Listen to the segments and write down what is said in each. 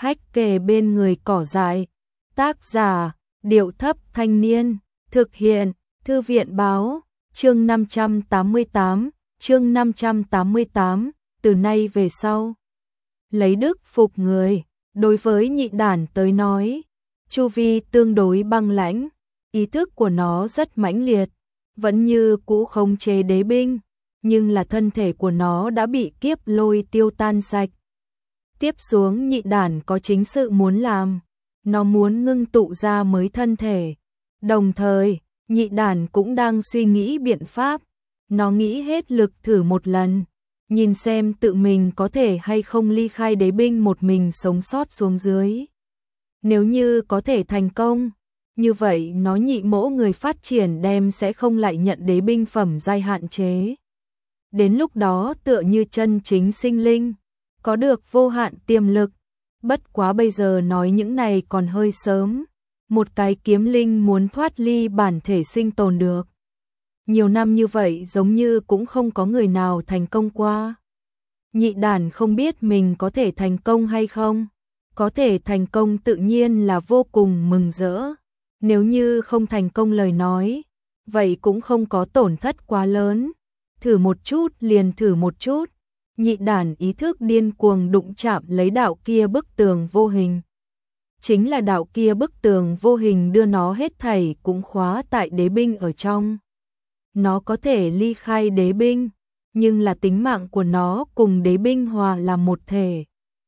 hách kề bên người cỏ dại. Tác giả, Điệu Thấp Thanh Niên. Thực hiện, Thư viện Báo. Chương 588, chương 588, từ nay về sau. Lấy đức phục người, đối với nhị đản tới nói, chu vi tương đối băng lãnh, ý thức của nó rất mãnh liệt, vẫn như cũ khống chế đế binh, nhưng là thân thể của nó đã bị kiếp lôi tiêu tan sạch. Tiếp xuống nhị đản có chính sự muốn làm, nó muốn ngưng tụ ra mới thân thể. Đồng thời, nhị đản cũng đang suy nghĩ biện pháp, nó nghĩ hết lực thử một lần, nhìn xem tự mình có thể hay không ly khai đế binh một mình sống sót xuống dưới. Nếu như có thể thành công, như vậy nó nhị mỗ người phát triển đem sẽ không lại nhận đế binh phẩm giai hạn chế. Đến lúc đó tựa như chân chính sinh linh, có được vô hạn tiềm lực. Bất quá bây giờ nói những này còn hơi sớm. Một cái kiếm linh muốn thoát ly bản thể sinh tồn được. Nhiều năm như vậy giống như cũng không có người nào thành công qua. Nhị đản không biết mình có thể thành công hay không. Có thể thành công tự nhiên là vô cùng mừng rỡ. Nếu như không thành công lời nói, vậy cũng không có tổn thất quá lớn. Thử một chút liền thử một chút. Nhị đản ý thức điên cuồng đụng chạm lấy đạo kia bức tường vô hình. Chính là đạo kia bức tường vô hình đưa nó hết thảy cũng khóa tại đế binh ở trong. Nó có thể ly khai đế binh, nhưng là tính mạng của nó cùng đế binh hòa làm một thể.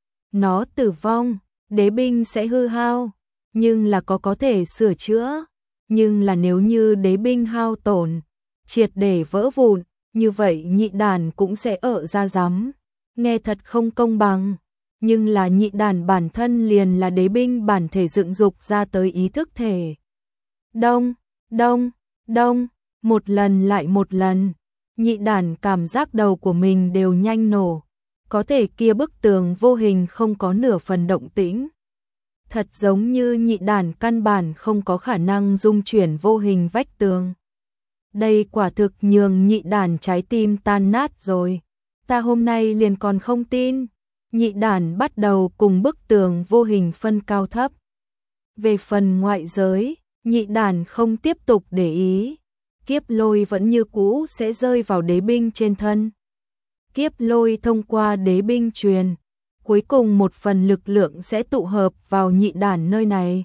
Nó tử vong, đế binh sẽ hư hao, nhưng là có thể sửa chữa. Nhưng là nếu như đế binh hao tổn, triệt để vỡ vụn, như vậy nhị đản cũng sẽ ở ra rắm. Nghe thật không công bằng. Nhưng là nhị đản bản thân liền là đế binh bản thể dựng dục ra tới ý thức thể. Đông, đông, đông, một lần lại một lần, nhị đản cảm giác đầu của mình đều nhanh nổ. Có thể kia bức tường vô hình không có nửa phần động tĩnh. Thật giống như nhị đản căn bản không có khả năng dung chuyển vô hình vách tường. Đây quả thực nhường nhị đản trái tim tan nát rồi. Ta hôm nay liền còn không tin. Nhị đản bắt đầu cùng bức tường vô hình phân cao thấp. Về phần ngoại giới, nhị đản không tiếp tục để ý. Kiếp lôi vẫn như cũ sẽ rơi vào đế binh trên thân. Kiếp lôi thông qua đế binh truyền. Cuối cùng một phần lực lượng sẽ tụ hợp vào nhị đản nơi này.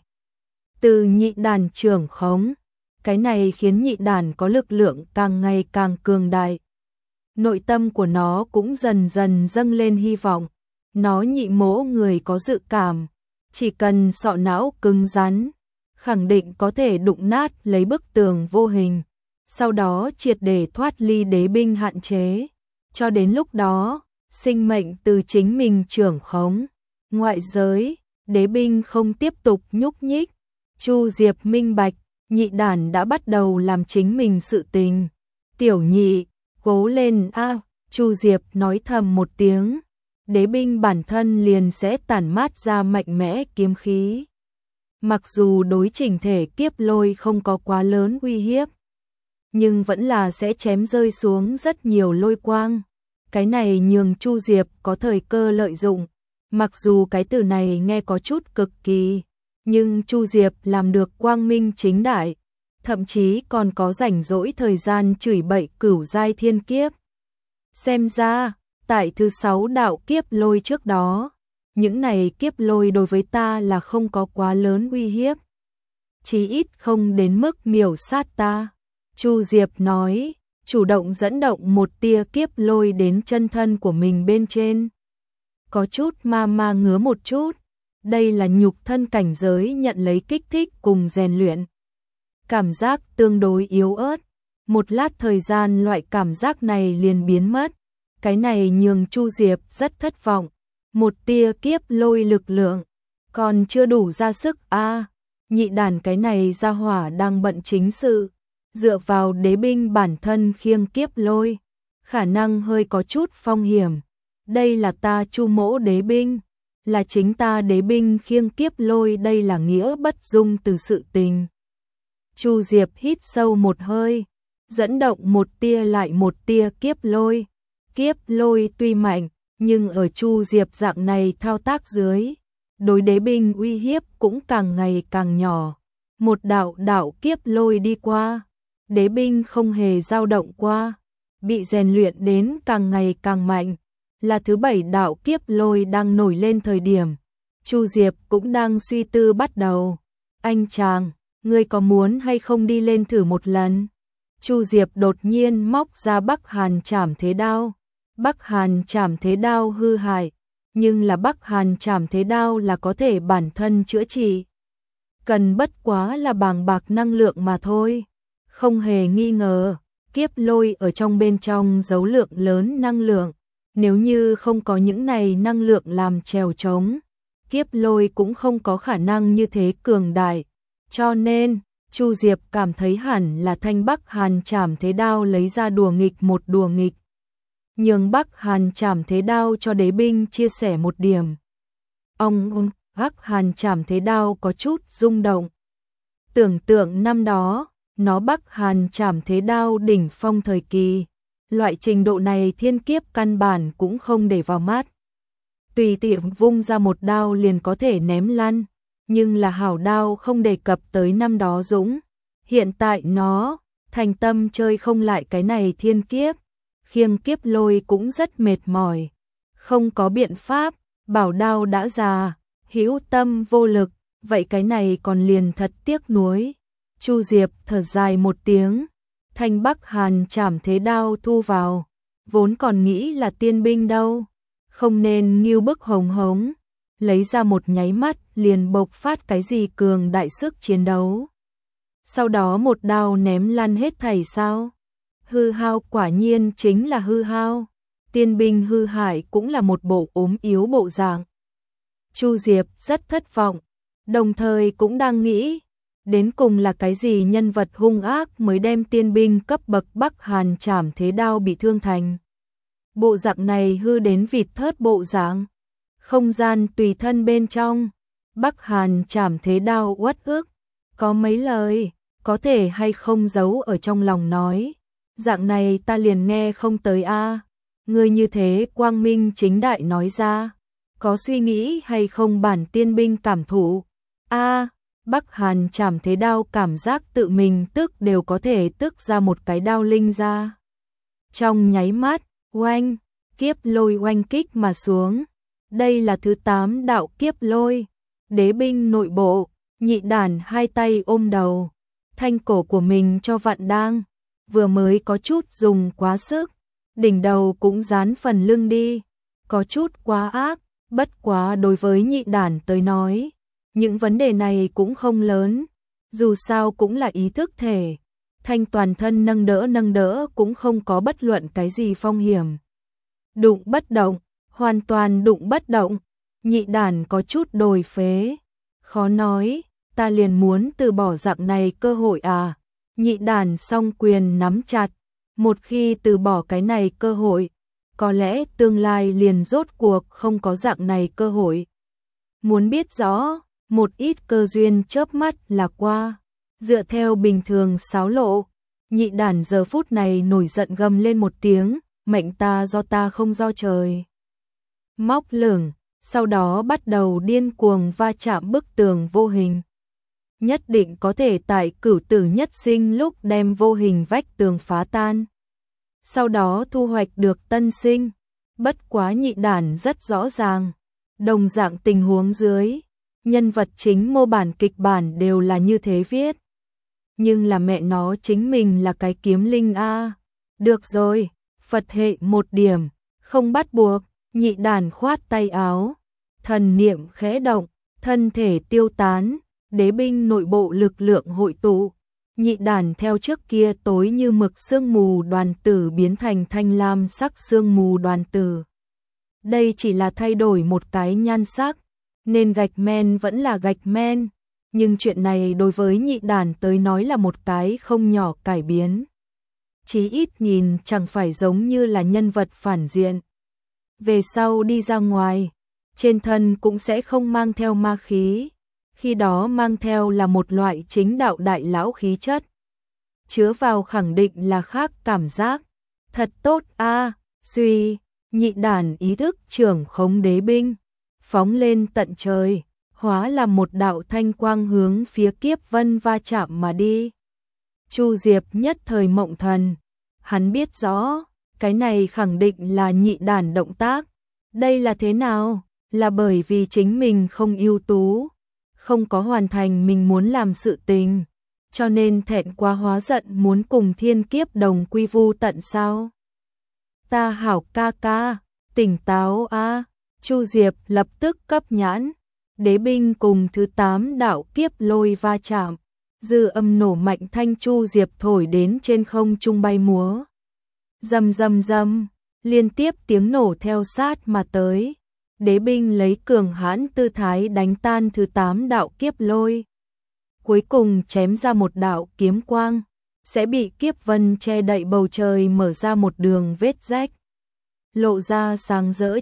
Từ nhị đản trưởng khống. Cái này khiến nhị đản có lực lượng càng ngày càng cường đại. Nội tâm của nó cũng dần dần dâng lên hy vọng. Nó nhị mỗ người có dự cảm, chỉ cần sọ não cứng rắn, khẳng định có thể đụng nát lấy bức tường vô hình, sau đó triệt để thoát ly đế binh hạn chế. Cho đến lúc đó, sinh mệnh từ chính mình trưởng khống, ngoại giới, đế binh không tiếp tục nhúc nhích. Chu Diệp minh bạch, nhị đản đã bắt đầu làm chính mình sự tình. Tiểu nhị, cố lên a, Chu Diệp nói thầm một tiếng. Đế binh bản thân liền sẽ tản mát ra mạnh mẽ kiếm khí. Mặc dù đối chỉnh thể kiếp lôi không có quá lớn uy hiếp, nhưng vẫn là sẽ chém rơi xuống rất nhiều lôi quang. Cái này nhường Chu Diệp có thời cơ lợi dụng. Mặc dù cái từ này nghe có chút cực kỳ, nhưng Chu Diệp làm được quang minh chính đại, thậm chí còn có rảnh rỗi thời gian chửi bậy cửu giai thiên kiếp. Xem ra, tại thứ 6 đạo kiếp lôi trước đó, những này kiếp lôi đối với ta là không có quá lớn uy hiếp. Chí ít không đến mức miểu sát ta. Chu Diệp nói, chủ động dẫn động một tia kiếp lôi đến chân thân của mình bên trên. Có chút ma ngứa một chút. Đây là nhục thân cảnh giới nhận lấy kích thích cùng rèn luyện. Cảm giác tương đối yếu ớt. Một lát thời gian loại cảm giác này liền biến mất. Cái này nhường Chu Diệp rất thất vọng. Một tia kiếp lôi lực lượng, còn chưa đủ ra sức a. Nhị đản cái này ra hỏa đang bận chính sự, dựa vào đế binh bản thân khiêng kiếp lôi, khả năng hơi có chút phong hiểm. Đây là ta Chu mỗ đế binh, là chính ta đế binh khiêng kiếp lôi, đây là nghĩa bất dung từ sự tình. Chu Diệp hít sâu một hơi, dẫn động một tia lại một tia kiếp lôi. Kiếp lôi tuy mạnh, nhưng ở Chu Diệp dạng này thao tác dưới, đối đế binh uy hiếp cũng càng ngày càng nhỏ. Một đạo đạo kiếp lôi đi qua, đế binh không hề dao động qua, bị rèn luyện đến càng ngày càng mạnh. Là thứ 7 đạo kiếp lôi đang nổi lên thời điểm, Chu Diệp cũng đang suy tư bắt đầu. Anh chàng, ngươi có muốn hay không đi lên thử một lần? Chu Diệp đột nhiên móc ra Bắc Hàn Trảm Thế Đao. Bắc Hàn Trảm Thế Đao hư hại, nhưng là Bắc Hàn Trảm Thế Đao là có thể bản thân chữa trị. Cần bất quá là bàng bạc năng lượng mà thôi. Không hề nghi ngờ, kiếp lôi ở trong bên trong giấu lượng lớn năng lượng. Nếu như không có những này năng lượng làm chèo chống, kiếp lôi cũng không có khả năng như thế cường đại. Cho nên, Chu Diệp cảm thấy hẳn là thanh Bắc Hàn Trảm Thế Đao lấy ra đùa nghịch một đùa nghịch. Nhường Bắc Hàn Trảm Thế Đao cho đế binh chia sẻ một điểm. Bắc Hàn Trảm Thế Đao có chút rung động. Tưởng tượng năm đó, nó Bắc Hàn Trảm Thế Đao đỉnh phong thời kỳ. Loại trình độ này thiên kiếp căn bản cũng không để vào mắt. Tùy tiện vung ra một đao liền có thể ném lăn, nhưng là hảo đao không đề cập tới năm đó dũng. Hiện tại nó, thành tâm chơi không lại cái này thiên kiếp, khiêng kiếp lôi cũng rất mệt mỏi. Không có biện pháp, bảo đao đã già, hữu tâm vô lực, vậy cái này còn liền thật tiếc nuối. Chu Diệp thở dài một tiếng. Thanh Bắc Hàn Trảm Thế Đao thu vào, vốn còn nghĩ là tiên binh đâu, không nên nghiêu bức hồng hống, lấy ra một nháy mắt liền bộc phát cái gì cường đại sức chiến đấu. Sau đó một đao ném lăn hết thảy sao? Hư hao quả nhiên chính là hư hao, tiên binh hư hại cũng là một bộ ốm yếu bộ dạng. Chu Diệp rất thất vọng, đồng thời cũng đang nghĩ, đến cùng là cái gì nhân vật hung ác mới đem tiên binh cấp bậc Bắc Hàn Trảm Thế Đao bị thương thành. Bộ dạng này hư đến vịt thớt bộ dạng. Không gian tùy thân bên trong, Bắc Hàn Trảm Thế Đao uất ức, có mấy lời, có thể hay không giấu ở trong lòng nói. Dạng này ta liền nghe không tới a. Ngươi như thế quang minh chính đại nói ra, có suy nghĩ hay không bản tiên binh cảm thụ. A, Bắc Hàn Trảm Thế Đao cảm giác tự mình tức đều có thể tức ra một cái đao linh ra. Trong nháy mắt, oanh, kiếp lôi oanh kích mà xuống. Đây là thứ 8 đạo kiếp lôi. Đế binh nội bộ, nhị đàn hai tay ôm đầu, thanh cổ của mình cho vặn đang, vừa mới có chút dùng quá sức, đỉnh đầu cũng dán phần lưng đi, có chút quá ác, bất quá đối với nhị đàn tới nói, những vấn đề này cũng không lớn, dù sao cũng là ý thức thể, thanh toàn thân nâng đỡ cũng không có bất luận cái gì phong hiểm. Đụng bất động, hoàn toàn đụng bất động, nhị đàn có chút đồi phế, khó nói, ta liền muốn từ bỏ dạng này cơ hội à. Nhị đàn song quyền nắm chặt, một khi từ bỏ cái này cơ hội, có lẽ tương lai liền rốt cuộc không có dạng này cơ hội. Muốn biết rõ, một ít cơ duyên chớp mắt là qua, dựa theo bình thường xáo lộ, nhị đàn giờ phút này nổi giận gầm lên một tiếng, mệnh ta do ta không do trời. Móc lửng, sau đó bắt đầu điên cuồng va chạm bức tường vô hình. Nhất định có thể tại cửu tử nhất sinh lúc đem vô hình vách tường phá tan. Sau đó thu hoạch được tân sinh. Bất quá nhị đàn rất rõ ràng. Đồng dạng tình huống dưới, nhân vật chính mô bản kịch bản đều là như thế viết. Nhưng là mẹ nó chính mình là cái kiếm linh a. Được rồi, Phật hệ một điểm, không bắt buộc, nhị đàn khoát tay áo. Thần niệm khẽ động, thân thể tiêu tán. Đế binh nội bộ lực lượng hội tụ, nhị đàn theo trước kia tối như mực sương mù đoàn tử biến thành thanh lam sắc sương mù đoàn tử. Đây chỉ là thay đổi một cái nhan sắc, nên gạch men vẫn là gạch men, nhưng chuyện này đối với nhị đàn tới nói là một cái không nhỏ cải biến. Chí ít nhìn chẳng phải giống như là nhân vật phản diện. Về sau đi ra ngoài, trên thân cũng sẽ không mang theo ma khí. Khi đó mang theo là một loại chính đạo đại lão khí chất. Chứa vào khẳng định là khác cảm giác. Thật tốt a, suy, nhị đàn ý thức trưởng khống đế binh. Phóng lên tận trời, hóa là một đạo thanh quang hướng phía Kiếp Vân va chạm mà đi. Chu Diệp nhất thời mộng thần, hắn biết rõ, cái này khẳng định là nhị đàn động tác. Đây là thế nào? Là bởi vì chính mình không ưu tú, không có hoàn thành mình muốn làm sự tình, cho nên thẹn quá hóa giận muốn cùng thiên kiếp đồng quy vu tận sao? Ta hảo ca ca, tỉnh táo a. Chu Diệp lập tức cấp nhãn, đế binh cùng thứ 8 đạo kiếp lôi va chạm, dư âm nổ mạnh thanh Chu Diệp thổi đến trên không trung bay múa. Rầm rầm rầm, liên tiếp tiếng nổ theo sát mà tới. Đế binh lấy cường hãn tư thái đánh tan thứ 8 đạo kiếp lôi. Cuối cùng chém ra một đạo kiếm quang, sẽ bị kiếp vân che đậy bầu trời mở ra một đường vết rách. Lộ ra sáng rỡ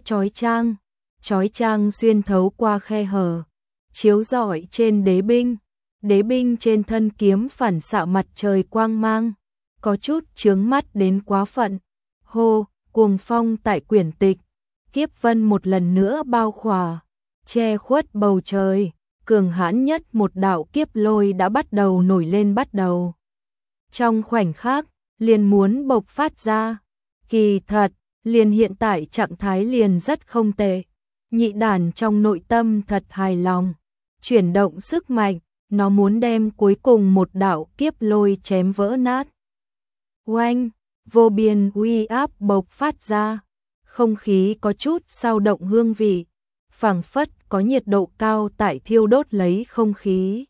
chói chang xuyên thấu qua khe hở, chiếu rọi trên đế binh. Đế binh trên thân kiếm phản xạ mặt trời quang mang, có chút chướng mắt đến quá phận. Hô, cuồng phong tại quyển tịch, kiếp vân một lần nữa bao khỏa, che khuất bầu trời, cường hãn nhất một đạo kiếp lôi đã bắt đầu nổi lên bắt đầu. Trong khoảnh khắc, liền muốn bộc phát ra, kỳ thật, liền hiện tại trạng thái liền rất không tệ. Nhị đàn trong nội tâm thật hài lòng, chuyển động sức mạnh, nó muốn đem cuối cùng một đạo kiếp lôi chém vỡ nát. Oanh, vô biên uy áp bộc phát ra, không khí có chút dao động hương vị, phảng phất có nhiệt độ cao tại thiêu đốt lấy không khí.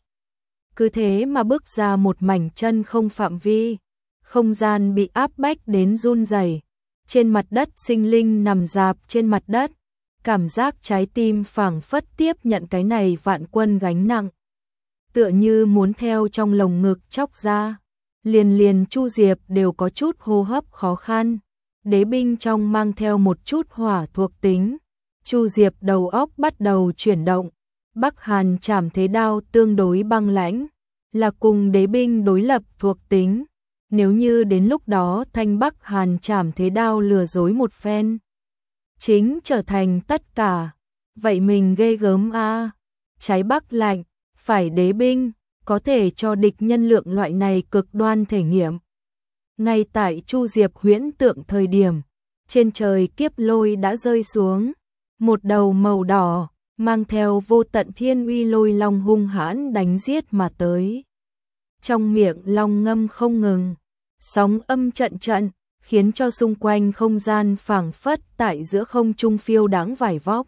Cứ thế mà bước ra một mảnh chân không phạm vi, không gian bị áp bách đến run rẩy. Trên mặt đất sinh linh nằm rạp trên mặt đất, cảm giác trái tim phảng phất tiếp nhận cái này vạn quân gánh nặng, tựa như muốn theo trong lồng ngực chóc ra. Liền Chu Diệp đều có chút hô hấp khó khăn. Đế binh trong mang theo một chút hỏa thuộc tính. Chu Diệp đầu óc bắt đầu chuyển động. Bắc Hàn Trảm Thế Đao tương đối băng lãnh, là cùng đế binh đối lập thuộc tính. Nếu như đến lúc đó thanh Bắc Hàn Trảm Thế Đao lừa dối một phen, chính trở thành tất cả, vậy mình ghê gớm a. Trái Bắc lạnh, phải đế binh, có thể cho địch nhân lượng loại này cực đoan thể nghiệm. Ngay tại Chu Diệp huyễn tượng thời điểm, trên trời kiếp lôi đã rơi xuống, một đầu màu đỏ, mang theo vô tận thiên uy lôi long hung hãn đánh giết mà tới. Trong miệng long ngâm không ngừng, sóng âm trận trận, khiến cho xung quanh không gian phảng phất tại giữa không trung phiêu đáng vải vóc.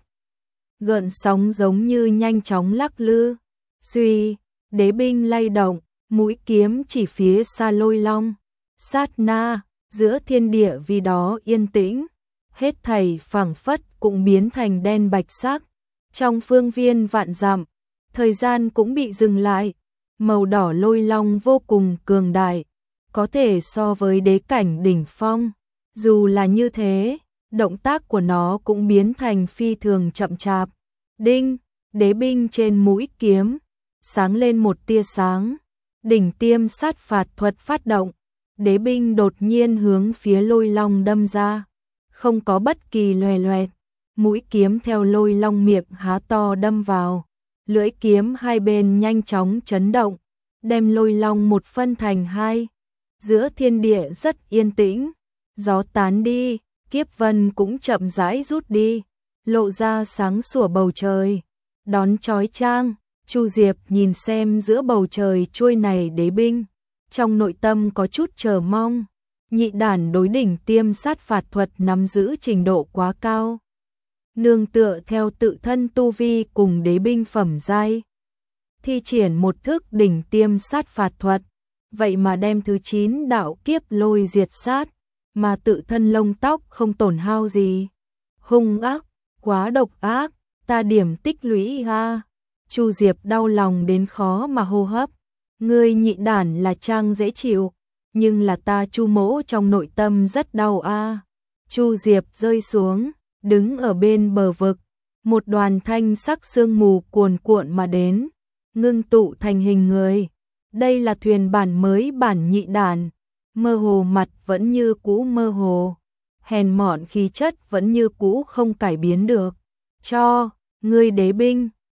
Gợn sóng giống như nhanh chóng lắc lư, suy, đế binh lay động, mũi kiếm chỉ phía xa lôi long. Sát na, giữa thiên địa vì đó yên tĩnh, hết thảy phảng phất cũng biến thành đen bạch sắc. Trong phương viên vạn dặm, thời gian cũng bị dừng lại. Màu đỏ lôi long vô cùng cường đại, có thể so với đế cảnh đỉnh phong. Dù là như thế, động tác của nó cũng biến thành phi thường chậm chạp. Đinh, đế binh trên mũi kiếm, sáng lên một tia sáng. Đỉnh tiêm sát phạt thuật phát động, đế binh đột nhiên hướng phía lôi long đâm ra. Không có bất kỳ loè loẹt, mũi kiếm theo lôi long miệng há to đâm vào. Lưỡi kiếm hai bên nhanh chóng chấn động, đem lôi long một phân thành hai. Giữa thiên địa rất yên tĩnh, gió tán đi, kiếp vân cũng chậm rãi rút đi, lộ ra sáng sủa bầu trời. Đón chói chang, Chu Diệp nhìn xem giữa bầu trời chuôi này đế binh, trong nội tâm có chút chờ mong. Nhị đản đối đỉnh tiêm sát phạt thuật nắm giữ trình độ quá cao, nương tựa theo tự thân tu vi cùng đế binh phẩm giai, thi triển một thức đỉnh tiêm sát phạt thuật, vậy mà đem thứ 9 đạo kiếp lôi diệt sát, mà tự thân lông tóc không tổn hao gì. Hung ác, quá độc ác, ta điểm tích lũy ha. Chu Diệp đau lòng đến khó mà hô hấp. Ngươi nhị đản là trang dễ chịu, nhưng là ta Chu mỗ trong nội tâm rất đau a. Chu Diệp rơi xuống, đứng ở bên bờ vực, một đoàn thanh sắc sương mù cuồn cuộn mà đến, ngưng tụ thành hình người. Đây là thuyền bản mới bản nhị đản, mơ hồ mặt vẫn như cũ mơ hồ, hèn mọn khí chất vẫn như cũ không cải biến được. Cho, ngươi đế binh,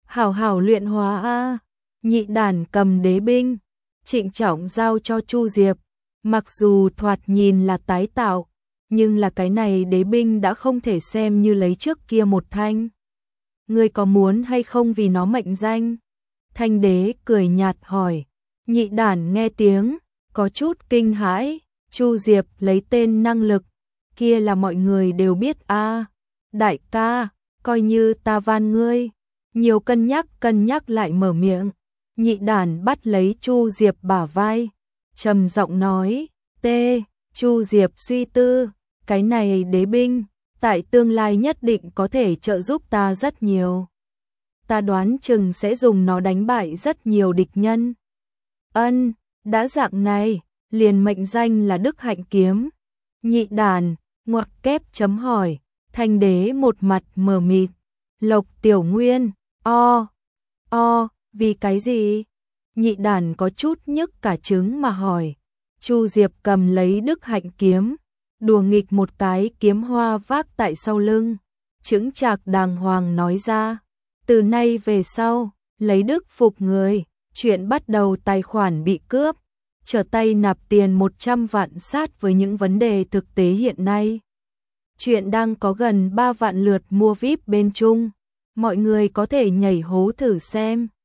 hảo hảo luyện hóa a. Nhị đàn cầm đế binh, trịnh trọng giao cho Chu Diệp, mặc dù thoạt nhìn là tái tạo, nhưng là cái này đế binh đã không thể xem như lấy trước kia một thanh. Ngươi có muốn hay không vì nó mệnh danh? Thanh đế cười nhạt hỏi. Nhị đàn nghe tiếng, có chút kinh hãi. Chu Diệp lấy tên năng lực, kia là mọi người đều biết a. Đại ca, coi như ta van ngươi. Nhiều cân nhắc lại mở miệng. Nhị đàn bắt lấy Chu Diệp bả vai, trầm giọng nói, Chu Diệp suy tư, cái này đế binh, tại tương lai nhất định có thể trợ giúp ta rất nhiều. Ta đoán chừng sẽ dùng nó đánh bại rất nhiều địch nhân. Ân, đã dạng này, liền mệnh danh là Đức Hạnh Kiếm. Nhị đàn, ngoặc kép chấm hỏi, Thanh đế một mặt mờ mịt. Lộc Tiểu Nguyên, vì cái gì? Nhị đàn có chút nhức cả trứng mà hỏi. Chu Diệp cầm lấy Đức Hạnh Kiếm, đùa nghịch một cái kiếm hoa vác tại sau lưng, chững chạc đàng hoàng nói ra, từ nay về sau, lấy đức phục người, chuyện bắt đầu tài khoản bị cướp, trở tay nạp tiền 100 vạn sát với những vấn đề thực tế hiện nay. Chuyện đang có gần 3 vạn lượt mua VIP bên Trung, mọi người có thể nhảy hố thử xem.